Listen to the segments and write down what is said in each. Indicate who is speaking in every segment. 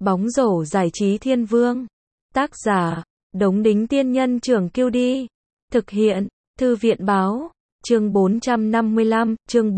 Speaker 1: Bóng rổ giải trí thiên vương. Tác giả, Đống Đính Tiên Nhân Trưởng Kiêu Đi. Thực hiện, Thư viện Báo. Chương 455, chương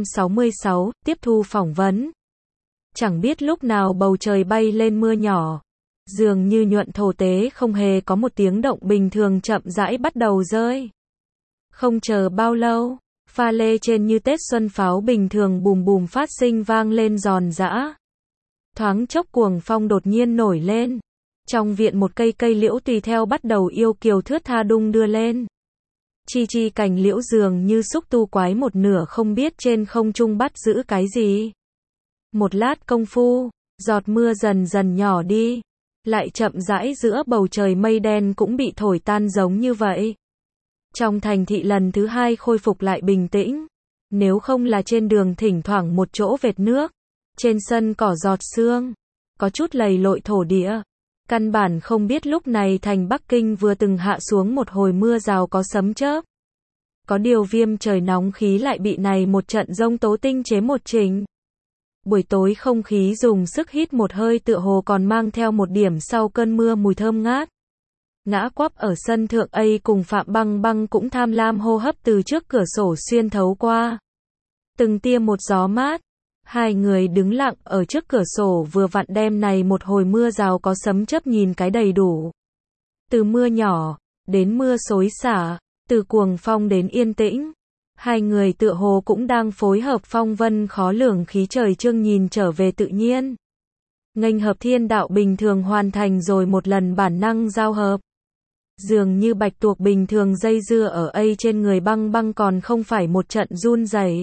Speaker 1: 466, tiếp thu phỏng vấn. Chẳng biết lúc nào bầu trời bay lên mưa nhỏ. Dường như nhuận thổ tế không hề có một tiếng động bình thường chậm rãi bắt đầu rơi. Không chờ bao lâu, pha lê trên như Tết xuân pháo bình thường bùm bùm phát sinh vang lên giòn giã. Thoáng chốc cuồng phong đột nhiên nổi lên. Trong viện một cây liễu tùy theo bắt đầu yêu kiều thướt tha đung đưa lên. Chi chi cành liễu dường như xúc tu quái một nửa không biết trên không trung bắt giữ cái gì. Một lát công phu, giọt mưa dần dần nhỏ đi. Lại chậm rãi giữa bầu trời mây đen cũng bị thổi tan giống như vậy. Trong thành thị lần thứ hai khôi phục lại bình tĩnh. Nếu không là trên đường thỉnh thoảng một chỗ vệt nước. Trên sân cỏ giọt sương. Có chút lầy lội thổ địa. Căn bản không biết lúc này thành Bắc Kinh vừa từng hạ xuống một hồi mưa rào có sấm chớp. Có điều viêm trời nóng khí lại bị này một trận giông tố tinh chế một trình. Buổi tối không khí dùng sức hít một hơi tựa hồ còn mang theo một điểm sau cơn mưa mùi thơm ngát. Ngã quắp ở sân thượng ấy cùng Phạm Băng Băng cũng tham lam hô hấp từ trước cửa sổ xuyên thấu qua. Từng tia một gió mát. Hai người đứng lặng ở trước cửa sổ vừa vặn đem này một hồi mưa rào có sấm chớp nhìn cái đầy đủ. Từ mưa nhỏ, đến mưa xối xả, từ cuồng phong đến yên tĩnh. Hai người tựa hồ cũng đang phối hợp phong vân khó lường khí trời chương nhìn trở về tự nhiên. Nghênh hợp thiên đạo bình thường hoàn thành rồi một lần bản năng giao hợp. Dường như bạch tuộc bình thường dây dưa ở ấy trên người Băng Băng còn không phải một trận run rẩy.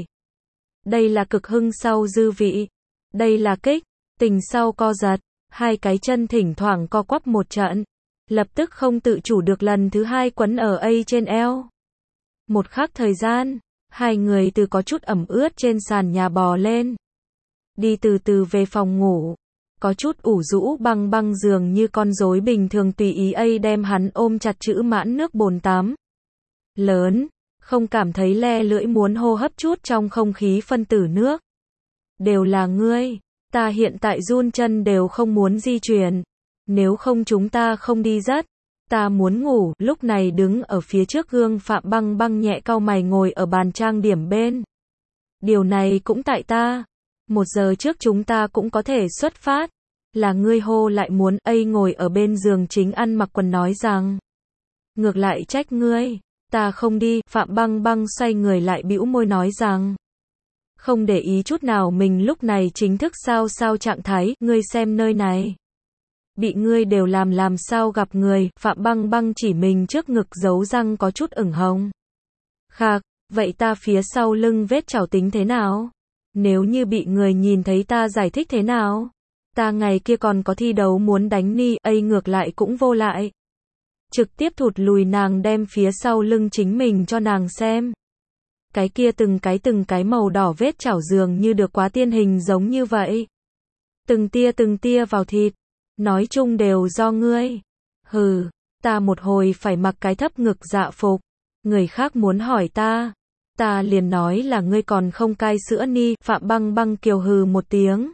Speaker 1: Đây là cực hưng sau dư vị. Đây là kích, tình sau co giật. Hai cái chân thỉnh thoảng co quắp một trận. Lập tức không tự chủ được lần thứ hai quấn ở ấy trên eo. Một khắc thời gian, hai người từ có chút ẩm ướt trên sàn nhà bò lên. Đi từ từ về phòng ngủ. Có chút ủ rũ Băng Băng dường như con rối bình thường tùy ý ấy đem hắn ôm chặt chữ mãn nước bồn tắm. Lớn. Không cảm thấy le lưỡi muốn hô hấp chút trong không khí phân tử nước. Đều là ngươi, ta hiện tại run chân đều không muốn di chuyển. Nếu không chúng ta không đi dắt. Ta muốn ngủ, lúc này đứng ở phía trước gương Phạm Băng Băng nhẹ cau mày ngồi ở bàn trang điểm bên. Điều này cũng tại ta. 1 giờ trước chúng ta cũng có thể xuất phát. Là ngươi hô lại muốn ấy ngồi ở bên giường chính ăn mặc quần nói rằng. Ngược lại trách ngươi. Ta không đi, Phạm Băng Băng xoay người lại bĩu môi nói rằng. Không để ý chút nào mình lúc này chính thức sao trạng thái, ngươi xem nơi này. Bị ngươi đều làm sao gặp người, Phạm Băng Băng chỉ mình trước ngực giấu răng có chút ửng hồng. Khạc, vậy ta phía sau lưng vết chảo tính thế nào? Nếu như bị người nhìn thấy ta giải thích thế nào? Ta ngày kia còn có thi đấu muốn đánh ni, ấy ngược lại cũng vô lại. Trực tiếp thụt lùi nàng đem phía sau lưng chính mình cho nàng xem. Cái kia từng cái màu đỏ vết chảo dường như được quá tiên hình giống như vậy. Từng tia vào thịt. Nói chung đều do ngươi. Hừ, ta một hồi phải mặc cái thấp ngực dạ phục. Người khác muốn hỏi ta. Ta liền nói là ngươi còn không cai sữa ni. Phạm Băng Băng kiều hừ một tiếng.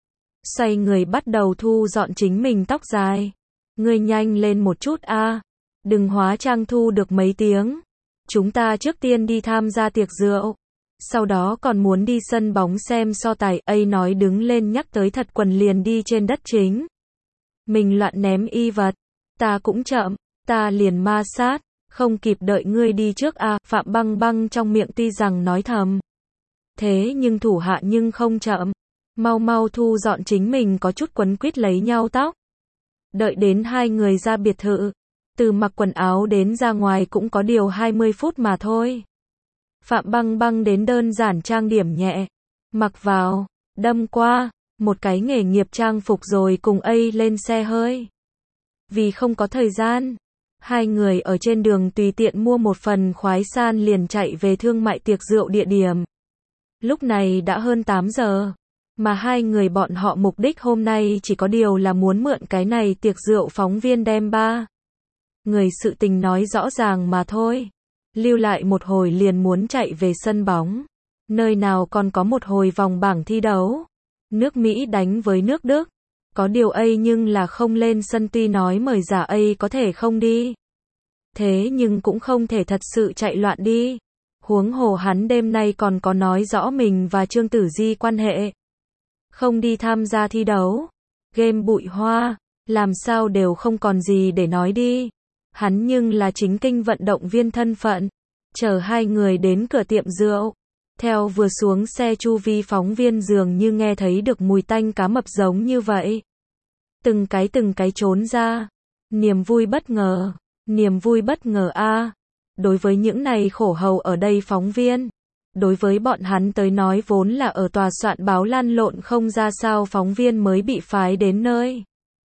Speaker 1: Xoay người bắt đầu thu dọn chính mình tóc dài. Ngươi nhanh lên một chút a. Đừng hóa trang thu được mấy tiếng. Chúng ta trước tiên đi tham gia tiệc rượu. Sau đó còn muốn đi sân bóng xem so tài. Ấy nói đứng lên nhắc tới thật quần liền đi trên đất chính. Mình loạn ném y vật. Ta cũng chậm. Ta liền ma sát. Không kịp đợi ngươi đi trước a. Phạm Băng Băng trong miệng tuy rằng nói thầm. Thế nhưng thủ hạ nhưng không chậm. Mau thu dọn chính mình có chút quấn quýt lấy nhau tóc. Đợi đến hai người ra biệt thự. Từ mặc quần áo đến ra ngoài cũng có điều 20 phút mà thôi. Phạm Băng Băng đến đơn giản trang điểm nhẹ. Mặc vào, đâm qua, một cái nghề nghiệp trang phục rồi cùng ấy lên xe hơi. Vì không có thời gian, hai người ở trên đường tùy tiện mua một phần khoái san liền chạy về thương mại tiệc rượu địa điểm. Lúc này đã hơn 8 giờ. Mà hai người bọn họ mục đích hôm nay chỉ có điều là muốn mượn cái này tiệc rượu phóng viên đem ba. Người sự tình nói rõ ràng mà thôi. Lưu lại một hồi liền muốn chạy về sân bóng. Nơi nào còn có một hồi vòng bảng thi đấu. Nước Mỹ đánh với nước Đức. Có điều ấy nhưng là không lên sân, tuy nói mời giả ấy có thể không đi. Thế nhưng cũng không thể thật sự chạy loạn đi. Huống hồ hắn đêm nay còn có nói rõ mình và Trương Tử Di quan hệ. Không đi tham gia thi đấu. Game bụi hoa. Làm sao đều không còn gì để nói đi. Hắn nhưng là chính kinh vận động viên thân phận. Chở hai người đến cửa tiệm rượu. Theo vừa xuống xe, chu vi phóng viên dường như nghe thấy được mùi tanh cá mập giống như vậy. Từng cái trốn ra. Niềm vui bất ngờ. Niềm vui bất ngờ a. Đối với những này khổ hầu ở đây phóng viên. Đối với bọn hắn tới nói vốn là ở tòa soạn báo lăn lộn không ra sao, phóng viên mới bị phái đến nơi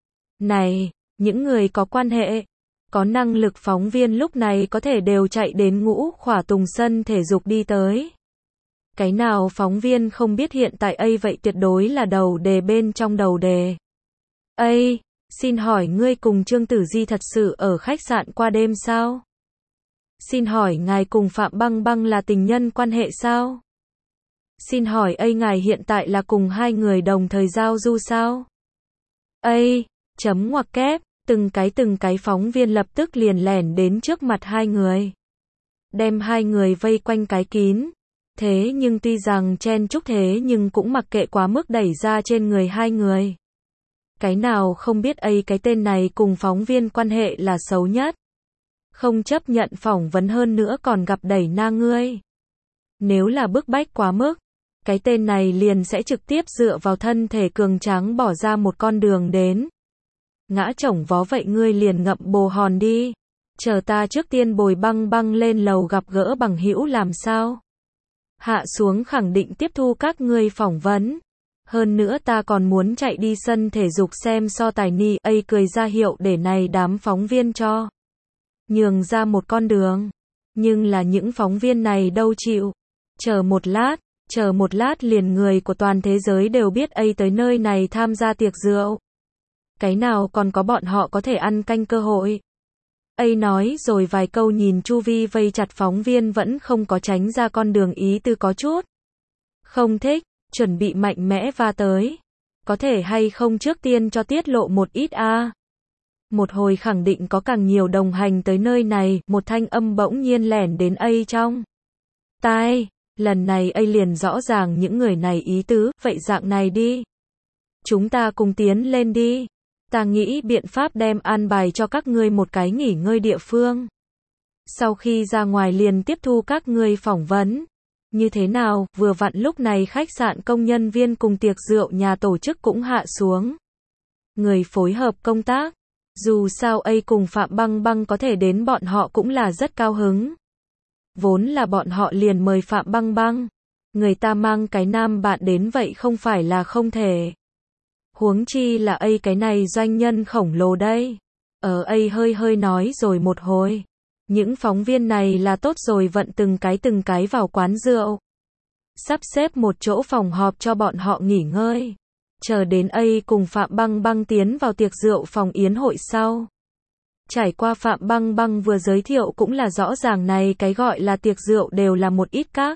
Speaker 1: này. Những người có quan hệ, có năng lực phóng viên lúc này có thể đều chạy đến Ngũ Khỏa Tùng sân thể dục đi tới. Cái nào phóng viên không biết hiện tại ấy vậy tuyệt đối là đầu đề bên trong đầu đề. Ây, xin hỏi ngươi cùng Trương Tử Di thật sự ở khách sạn qua đêm sao? Xin hỏi ngài cùng Phạm Băng Băng là tình nhân quan hệ sao? Xin hỏi ấy ngài hiện tại là cùng hai người đồng thời giao du sao? Ây, chấm ngoặc kép, từng cái phóng viên lập tức liền lẻn đến trước mặt hai người. Đem hai người vây quanh cái kín. Thế nhưng tuy rằng chen chúc thế nhưng cũng mặc kệ quá mức đẩy ra trên người hai người. Cái nào không biết ấy cái tên này cùng phóng viên quan hệ là xấu nhất. Không chấp nhận phỏng vấn hơn nữa còn gặp đẩy na ngươi. Nếu là bức bách quá mức, cái tên này liền sẽ trực tiếp dựa vào thân thể cường tráng bỏ ra một con đường đến. Ngã chổng vó vậy ngươi liền ngậm bồ hòn đi. Chờ ta trước tiên bồi Băng Băng lên lầu gặp gỡ bằng hữu làm sao? Hạ xuống khẳng định tiếp thu các ngươi phỏng vấn. Hơn nữa ta còn muốn chạy đi sân thể dục xem so tài ni. Ấy cười ra hiệu để này đám phóng viên cho nhường ra một con đường. Nhưng là những phóng viên này đâu chịu. Chờ một lát liền người của toàn thế giới đều biết ấy tới nơi này tham gia tiệc rượu. Cái nào còn có bọn họ có thể ăn canh cơ hội. Ấy nói rồi vài câu, nhìn chu vi vây chặt phóng viên vẫn không có tránh ra con đường, ý tư có chút không thích, chuẩn bị mạnh mẽ va tới. Có thể hay không trước tiên cho tiết lộ một ít a? Một hồi khẳng định có càng nhiều đồng hành tới nơi này. Một thanh âm bỗng nhiên lẻn đến ấy trong tai. Lần này ấy liền rõ ràng những người này ý tứ. Vậy dạng này đi, chúng ta cùng tiến lên đi. Ta nghĩ biện pháp đem an bài cho các ngươi một cái nghỉ ngơi địa phương. Sau khi ra ngoài liền tiếp thu các ngươi phỏng vấn. Như thế nào? Vừa vặn lúc này khách sạn công nhân viên cùng tiệc rượu nhà tổ chức cũng hạ xuống người phối hợp công tác. Dù sao ấy cùng Phạm Băng Băng có thể đến, bọn họ cũng là rất cao hứng. Vốn là bọn họ liền mời Phạm Băng Băng. Người ta mang cái nam bạn đến vậy không phải là không thể. Huống chi là ấy cái này doanh nhân khổng lồ đây. Ở ấy hơi nói rồi một hồi. Những phóng viên này là tốt rồi vận từng cái vào quán rượu. Sắp xếp một chỗ phòng họp cho bọn họ nghỉ ngơi. Chờ đến ấy cùng Phạm Băng Băng tiến vào tiệc rượu phòng yến hội sau. Trải qua Phạm Băng Băng vừa giới thiệu cũng là rõ ràng này cái gọi là tiệc rượu đều là một ít các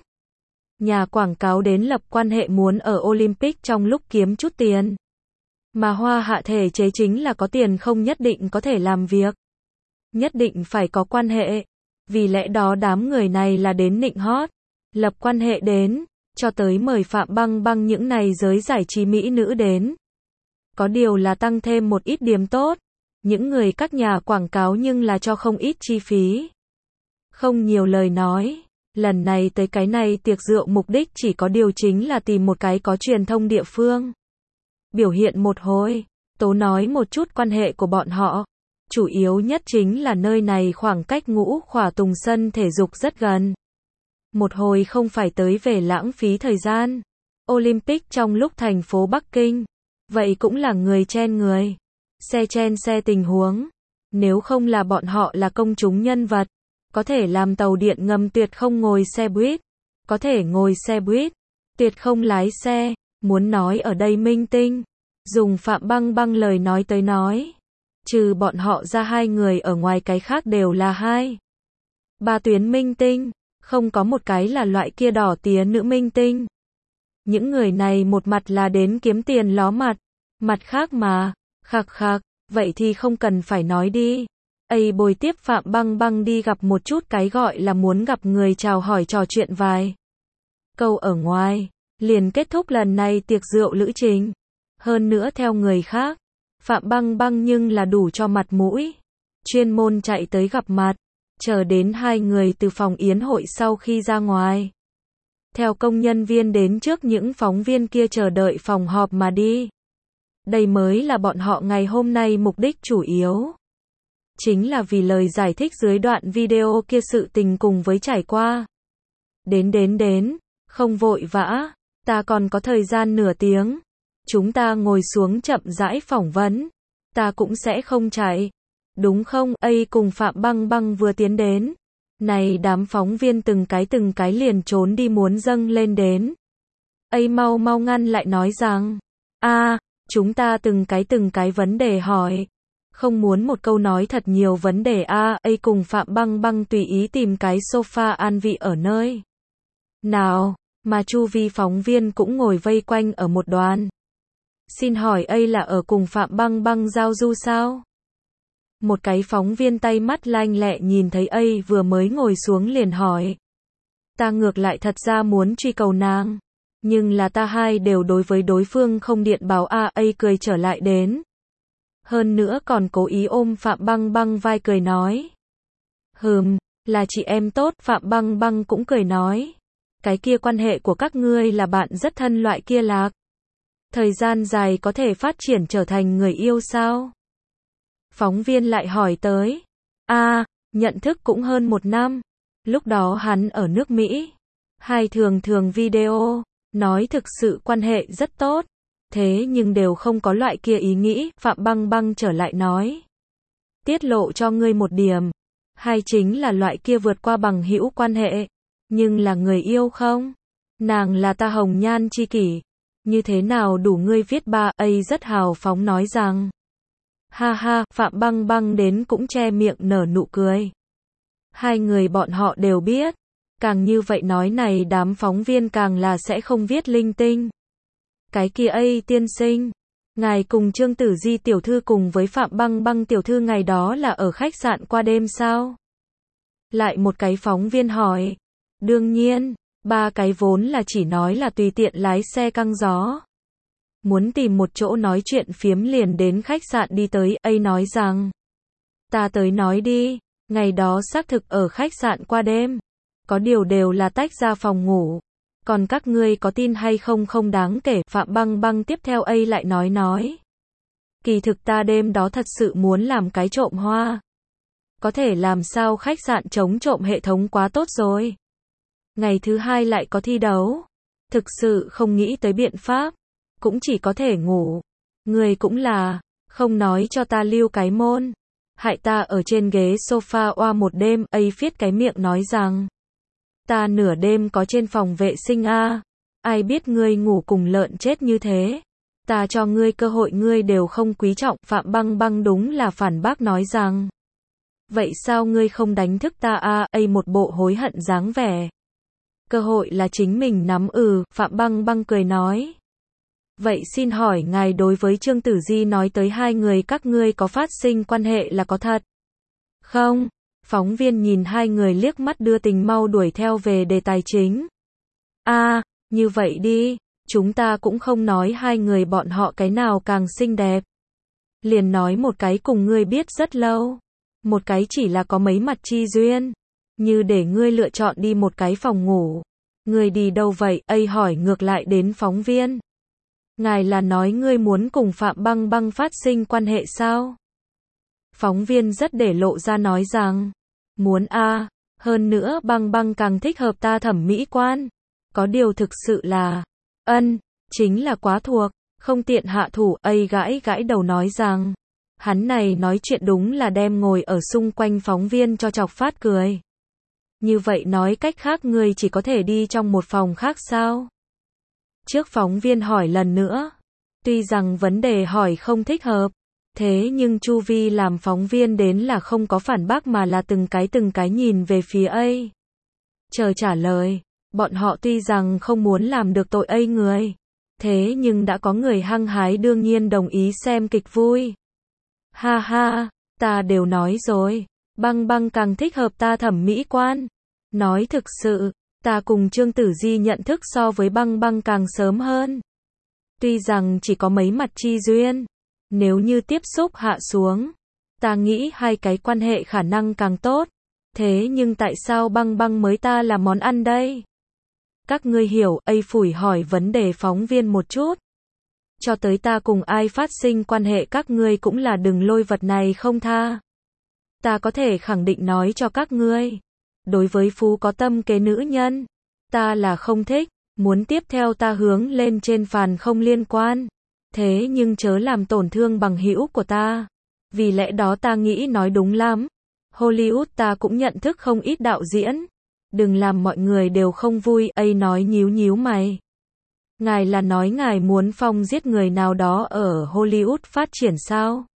Speaker 1: nhà quảng cáo đến lập quan hệ muốn ở Olympic trong lúc kiếm chút tiền. Mà Hoa Hạ thể chế chính là có tiền không nhất định có thể làm việc. Nhất định phải có quan hệ. Vì lẽ đó đám người này là đến nịnh hót, lập quan hệ đến, cho tới mời Phạm Băng Băng những này giới giải trí mỹ nữ đến. Có điều là tăng thêm một ít điểm tốt. Những người các nhà quảng cáo nhưng là cho không ít chi phí. Không nhiều lời nói. Lần này tới cái này tiệc rượu mục đích chỉ có điều chính là tìm một cái có truyền thông địa phương. Biểu hiện một hồi, tố nói một chút quan hệ của bọn họ. Chủ yếu nhất chính là nơi này khoảng cách Ngũ Khỏa Tùng sân thể dục rất gần. Một hồi không phải tới về lãng phí thời gian. Olympic trong lúc thành phố Bắc Kinh. Vậy cũng là người chen người. Xe chen xe tình huống. Nếu không là bọn họ là công chúng nhân vật. Có thể làm tàu điện ngầm tuyệt không ngồi xe buýt. Có thể ngồi xe buýt. Tuyệt không lái xe. Muốn nói ở đây minh tinh. Dùng Phạm Băng Băng lời nói tới nói. Trừ bọn họ ra hai người ở ngoài cái khác đều là hai. Ba tuyến minh tinh. Không có một cái là loại kia đỏ tía nữ minh tinh. Những người này một mặt là đến kiếm tiền ló mặt. Mặt khác mà, khạc khạc, vậy thì không cần phải nói đi. Ây bồi tiếp Phạm Băng Băng đi gặp một chút, cái gọi là muốn gặp người chào hỏi trò chuyện vài câu ở ngoài, liền kết thúc lần này tiệc rượu lữ trình. Hơn nữa theo người khác, Phạm Băng Băng nhưng là đủ cho mặt mũi, chuyên môn chạy tới gặp mặt, chờ đến hai người từ phòng yến hội sau khi ra ngoài. Theo công nhân viên đến trước những phóng viên kia chờ đợi phòng họp mà đi. Đây mới là bọn họ ngày hôm nay mục đích chủ yếu. Chính là vì lời giải thích dưới đoạn video kia sự tình cùng với trải qua. Đến, không vội vã, ta còn có thời gian nửa tiếng. Chúng ta ngồi xuống chậm rãi phỏng vấn. Ta cũng sẽ không chạy. Đúng không? Ây cùng Phạm Băng Băng vừa tiến đến. Này đám phóng viên từng cái liền trốn đi muốn dâng lên đến. Ây mau ngăn lại nói rằng. Chúng ta từng cái vấn đề hỏi. Không muốn một câu nói thật nhiều vấn đề Ây cùng Phạm Băng Băng tùy ý tìm cái sofa an vị ở nơi nào, mà chu vi phóng viên cũng ngồi vây quanh ở một đoàn. Xin hỏi Ây là ở cùng Phạm Băng Băng giao du sao? Một cái phóng viên tay mắt lanh lẹ nhìn thấy Ây vừa mới ngồi xuống liền hỏi. Ta ngược lại thật ra muốn truy cầu nàng. Nhưng là ta hai đều đối với đối phương không điện báo Ây cười trở lại đến. Hơn nữa còn cố ý ôm Phạm Băng Băng vai cười nói. Là chị em tốt, Phạm Băng Băng cũng cười nói. Cái kia quan hệ của các ngươi là bạn rất thân loại kia lạc. Thời gian dài có thể phát triển trở thành người yêu sao? Phóng viên lại hỏi tới. Nhận thức cũng hơn 1 năm. Lúc đó hắn ở nước Mỹ. Hai thường video, nói thực sự quan hệ rất tốt. Thế nhưng đều không có loại kia ý nghĩ, Phạm Băng Băng trở lại nói. Tiết lộ cho ngươi một điểm. Hai chính là loại kia vượt qua bằng hữu quan hệ. Nhưng là người yêu không? Nàng là ta hồng nhan chi kỷ. Như thế nào đủ ngươi viết Ây rất hào phóng nói rằng. Ha, Phạm Băng Băng đến cũng che miệng nở nụ cười. Hai người bọn họ đều biết. Càng như vậy nói này đám phóng viên càng là sẽ không viết linh tinh. Cái kia Ây tiên sinh. Ngài cùng Trương Tử Di tiểu thư cùng với Phạm Băng Băng tiểu thư ngày đó là ở khách sạn qua đêm sao? Lại một cái phóng viên hỏi. Đương nhiên, ba cái vốn là chỉ nói là tùy tiện lái xe căng gió. Muốn tìm một chỗ nói chuyện phiếm liền đến khách sạn đi tới, Ây nói rằng. Ta tới nói đi, ngày đó xác thực ở khách sạn qua đêm. Có điều đều là tách ra phòng ngủ. Còn các ngươi có tin hay không không đáng kể, Phạm Băng Băng tiếp theo Ây lại nói. Kỳ thực ta đêm đó thật sự muốn làm cái trộm hoa. Có thể làm sao khách sạn chống trộm hệ thống quá tốt rồi. Ngày thứ hai lại có thi đấu. Thực sự không nghĩ tới biện pháp. Cũng chỉ có thể ngủ. Người cũng là, không nói cho ta lưu cái môn. Hại ta ở trên ghế sofa oa một đêm, Ây phiết cái miệng nói rằng. Ta nửa đêm có trên phòng vệ sinh ai biết ngươi ngủ cùng lợn chết như thế. Ta cho ngươi cơ hội ngươi đều không quý trọng, Phạm Băng Băng đúng là phản bác nói rằng. Vậy sao ngươi không đánh thức ta Ây một bộ hối hận dáng vẻ. Cơ hội là chính mình nắm Phạm Băng Băng cười nói. Vậy xin hỏi ngài đối với Trương Tử Di nói tới hai người các ngươi có phát sinh quan hệ là có thật? Không. Phóng viên nhìn hai người liếc mắt đưa tình mau đuổi theo về đề tài chính. Như vậy đi, chúng ta cũng không nói hai người bọn họ cái nào càng xinh đẹp. Liền nói một cái cùng ngươi biết rất lâu. Một cái chỉ là có mấy mặt chi duyên. Như để ngươi lựa chọn đi một cái phòng ngủ. Ngươi đi đâu vậy? Ây hỏi ngược lại đến phóng viên. Ngài là nói ngươi muốn cùng Phạm Băng Băng phát sinh quan hệ sao? Phóng viên rất để lộ ra nói rằng. Muốn hơn nữa Băng Băng càng thích hợp ta thẩm mỹ quan. Có điều thực sự là. Chính là quá thuộc. Không tiện hạ thủ. Ây gãi đầu nói rằng. Hắn này nói chuyện đúng là đem ngồi ở xung quanh phóng viên cho chọc phát cười. Như vậy nói cách khác ngươi chỉ có thể đi trong một phòng khác sao? Trước phóng viên hỏi lần nữa. Tuy rằng vấn đề hỏi không thích hợp. Thế nhưng Chu Vi làm phóng viên đến là không có phản bác mà là từng cái nhìn về phía Ây. Chờ trả lời. Bọn họ tuy rằng không muốn làm được tội Ây người. Thế nhưng đã có người hăng hái đương nhiên đồng ý xem kịch vui. Ha ha, ta đều nói rồi, Băng Băng càng thích hợp ta thẩm mỹ quan. Nói thực sự, ta cùng Trương Tử Di nhận thức so với Băng Băng càng sớm hơn. Tuy rằng chỉ có mấy mặt chi duyên, nếu như tiếp xúc hạ xuống, ta nghĩ hai cái quan hệ khả năng càng tốt. Thế nhưng tại sao Băng Băng mới ta là món ăn đây? Các ngươi hiểu, phủi hỏi vấn đề phóng viên một chút. Cho tới ta cùng ai phát sinh quan hệ các ngươi cũng là đừng lôi vật này không tha. Ta có thể khẳng định nói cho các ngươi. Đối với phú có tâm kế nữ nhân, ta là không thích, muốn tiếp theo ta hướng lên trên phàn không liên quan. Thế nhưng chớ làm tổn thương bằng hữu của ta. Vì lẽ đó ta nghĩ nói đúng lắm. Hollywood ta cũng nhận thức không ít đạo diễn. Đừng làm mọi người đều không vui, nói nhíu nhíu mày. Ngài là nói ngài muốn phong giết người nào đó ở Hollywood phát triển sao?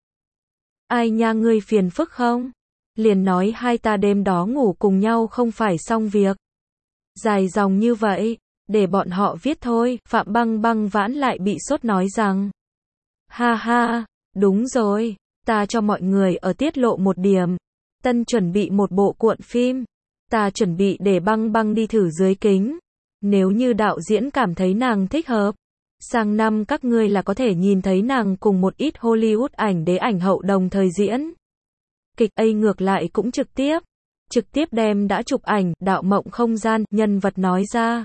Speaker 1: Ai nha ngươi phiền phức không? Liền nói hai ta đêm đó ngủ cùng nhau không phải xong việc. Dài dòng như vậy, để bọn họ viết thôi, Phạm Băng Băng vãn lại bị sốt nói rằng. Ha ha, đúng rồi, ta cho mọi người ở tiết lộ một điểm. Tân chuẩn bị một bộ cuộn phim. Ta chuẩn bị để Băng Băng đi thử dưới kính. Nếu như đạo diễn cảm thấy nàng thích hợp, sang năm các ngươi là có thể nhìn thấy nàng cùng một ít Hollywood ảnh đế ảnh hậu đồng thời diễn. Kịch ngược lại cũng trực tiếp đem đã chụp ảnh, đạo mộng không gian, nhân vật nói ra.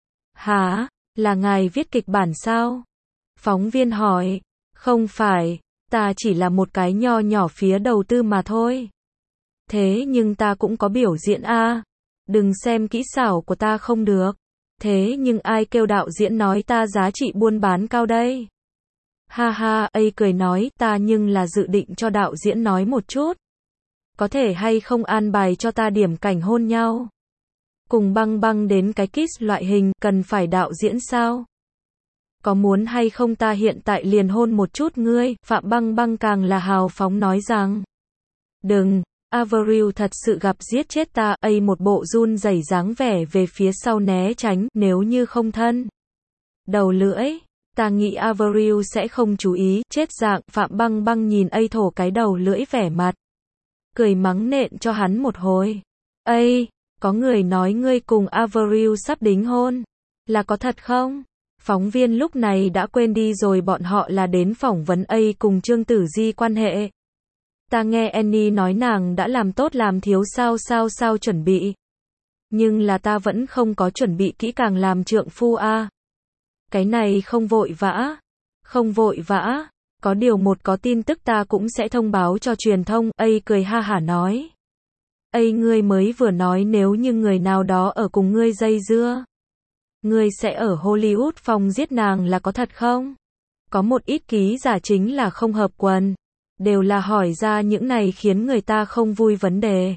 Speaker 1: Hả, là ngài viết kịch bản sao? Phóng viên hỏi, không phải, ta chỉ là một cái nho nhỏ phía đầu tư mà thôi. Thế nhưng ta cũng có biểu diễn a. Đừng xem kỹ xảo của ta không được. Thế nhưng ai kêu đạo diễn nói ta giá trị buôn bán cao đây? Ha ha, cười nói, ta nhưng là dự định cho đạo diễn nói một chút. Có thể hay không an bài cho ta điểm cảnh hôn nhau? Cùng Băng Băng đến cái kiss loại hình, cần phải đạo diễn sao? Có muốn hay không ta hiện tại liền hôn một chút ngươi? Phạm Băng Băng càng là hào phóng nói rằng. Đừng, Avril thật sự gặp giết chết ta, một bộ run rẩy dáng vẻ về phía sau né tránh, nếu như không thân. Đầu lưỡi, ta nghĩ Avril sẽ không chú ý, chết dạng, Phạm Băng Băng nhìn thổ cái đầu lưỡi vẻ mặt. Cười mắng nện cho hắn một hồi. Có người nói ngươi cùng Avril sắp đính hôn. Là có thật không? Phóng viên lúc này đã quên đi rồi bọn họ là đến phỏng vấn cùng Trương Tử Di quan hệ. Ta nghe Annie nói nàng đã làm tốt làm thiếu sao chuẩn bị. Nhưng là ta vẫn không có chuẩn bị kỹ càng làm trượng phu a. Cái này không vội vã. Có điều một có tin tức ta cũng sẽ thông báo cho truyền thông. Cười ha hả nói. Ngươi mới vừa nói nếu như người nào đó ở cùng ngươi dây dưa. Ngươi sẽ ở Hollywood phong giết nàng là có thật không? Có một ít ký giả chính là không hợp quần. Đều là hỏi ra những này khiến người ta không vui vấn đề.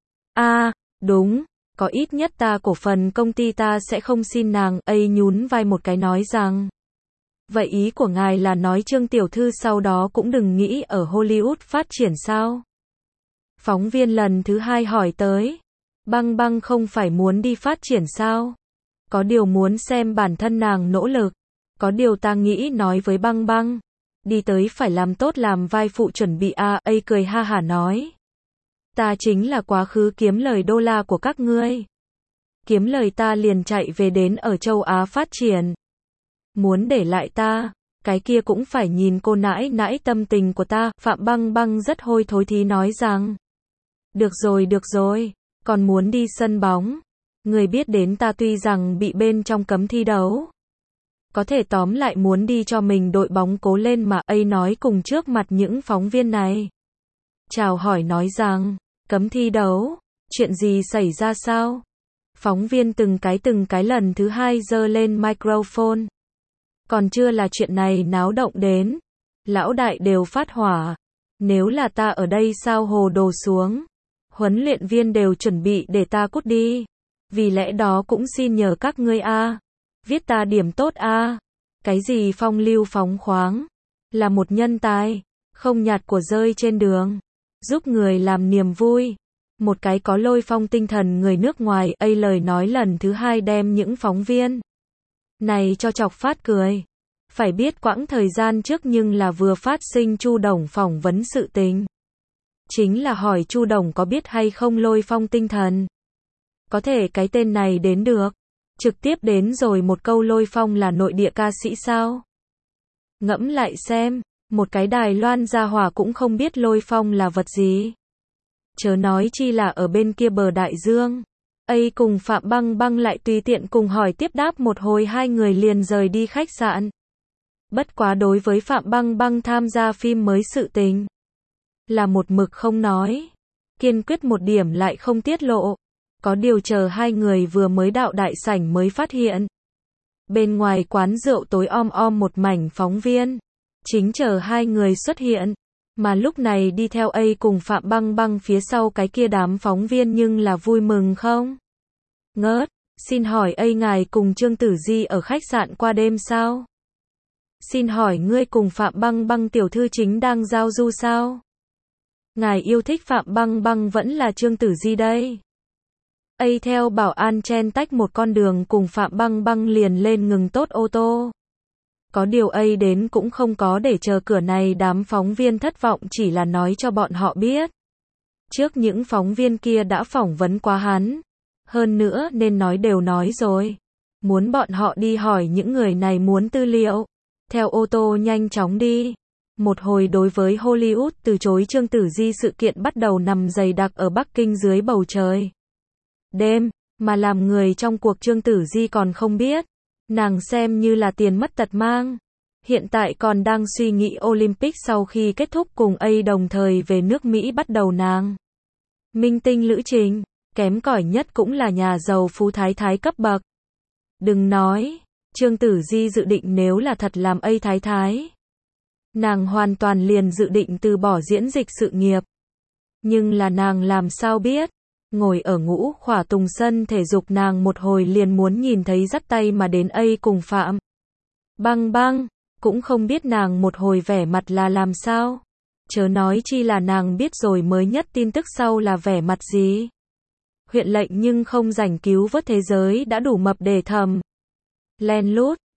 Speaker 1: Đúng, có ít nhất ta cổ phần công ty ta sẽ không xin nàng. Nhún vai một cái nói rằng. Vậy ý của ngài là nói Trương tiểu thư sau đó cũng đừng nghĩ ở Hollywood phát triển sao? Phóng viên lần thứ hai hỏi tới. Băng Băng không phải muốn đi phát triển sao? Có điều muốn xem bản thân nàng nỗ lực. Có điều ta nghĩ nói với Băng Băng. Đi tới phải làm tốt làm vai phụ chuẩn bị cười ha hả nói. Ta chính là quá khứ kiếm lời đô la của các ngươi. Kiếm lời ta liền chạy về đến ở châu Á phát triển. Muốn để lại ta, cái kia cũng phải nhìn cô nãi nãi tâm tình của ta. Phạm Băng Băng rất hôi thối thí nói rằng. Được rồi, còn muốn đi sân bóng. Người biết đến ta tuy rằng bị bên trong cấm thi đấu. Có thể tóm lại muốn đi cho mình đội bóng cố lên mà. Nói cùng trước mặt những phóng viên này. Chào hỏi nói rằng, cấm thi đấu, chuyện gì xảy ra sao? Phóng viên từng cái lần thứ hai giơ lên microphone. Còn chưa là chuyện này náo động đến. Lão đại đều phát hỏa. Nếu là ta ở đây sao hồ đồ xuống. Huấn luyện viên đều chuẩn bị để ta cút đi. Vì lẽ đó cũng xin nhờ các ngươi viết ta điểm tốt Cái gì phong lưu phóng khoáng. Là một nhân tài. Không nhặt của rơi trên đường. Giúp người làm niềm vui. Một cái có lôi phong tinh thần người nước ngoài. Lời nói lần thứ hai đem những phóng viên này cho chọc phát cười. Phải biết quãng thời gian trước nhưng là vừa phát sinh Chu Đồng phỏng vấn sự tình. Chính là hỏi Chu Đồng có biết hay không Lôi Phong tinh thần. Có thể cái tên này đến được. Trực tiếp đến rồi một câu Lôi Phong là nội địa ca sĩ sao? Ngẫm lại xem, một cái Đài Loan gia hỏa cũng không biết Lôi Phong là vật gì. Chớ nói chi là ở bên kia bờ đại dương. ấy cùng Phạm Băng Băng lại tùy tiện cùng hỏi tiếp đáp một hồi, hai người liền rời đi khách sạn. Bất quá đối với Phạm Băng Băng tham gia phim mới sự tình, là một mực không nói. Kiên quyết một điểm lại không tiết lộ. Có điều chờ hai người vừa mới đạo đại sảnh mới phát hiện. Bên ngoài quán rượu tối om om một mảnh phóng viên. Chính chờ hai người xuất hiện. Mà lúc này đi theo A cùng Phạm Băng Băng phía sau cái kia đám phóng viên nhưng là vui mừng không? Ngớt, xin hỏi A ngài cùng Trương Tử Di ở khách sạn qua đêm sao? Xin hỏi ngươi cùng Phạm Băng Băng tiểu thư chính đang giao du sao? Ngài yêu thích Phạm Băng Băng vẫn là Trương Tử Di đây? A theo bảo an chen tách một con đường cùng Phạm Băng Băng liền lên ngừng tốt ô tô. Có điều A đến cũng không có để chờ cửa này, đám phóng viên thất vọng chỉ là nói cho bọn họ biết. Trước những phóng viên kia đã phỏng vấn qua hắn. Hơn nữa nên nói đều nói rồi. Muốn bọn họ đi hỏi những người này muốn tư liệu. Theo ô tô nhanh chóng đi. Một hồi đối với Hollywood từ chối Trương Tử Di sự kiện bắt đầu nằm dày đặc ở Bắc Kinh dưới bầu trời đêm, mà làm người trong cuộc Trương Tử Di còn không biết. Nàng xem như là tiền mất tật mang. Hiện tại còn đang suy nghĩ Olympic sau khi kết thúc cùng A đồng thời về nước Mỹ bắt đầu nàng minh tinh lữ trình. Kém cỏi nhất cũng là nhà giàu phú thái thái cấp bậc. Đừng nói, Trương Tử Di dự định nếu là thật làm A thái thái, nàng hoàn toàn liền dự định từ bỏ diễn dịch sự nghiệp. Nhưng là nàng làm sao biết, ngồi ở Ngũ Khỏa Tùng sân thể dục nàng một hồi liền muốn nhìn thấy dắt tay mà đến A cùng Phạm Băng Băng, cũng không biết nàng một hồi vẻ mặt là làm sao. Chớ nói chi là nàng biết rồi mới nhất tin tức sau là vẻ mặt gì. Huyện lệnh nhưng không rảnh cứu vớt thế giới đã đủ mập để thầm len lút.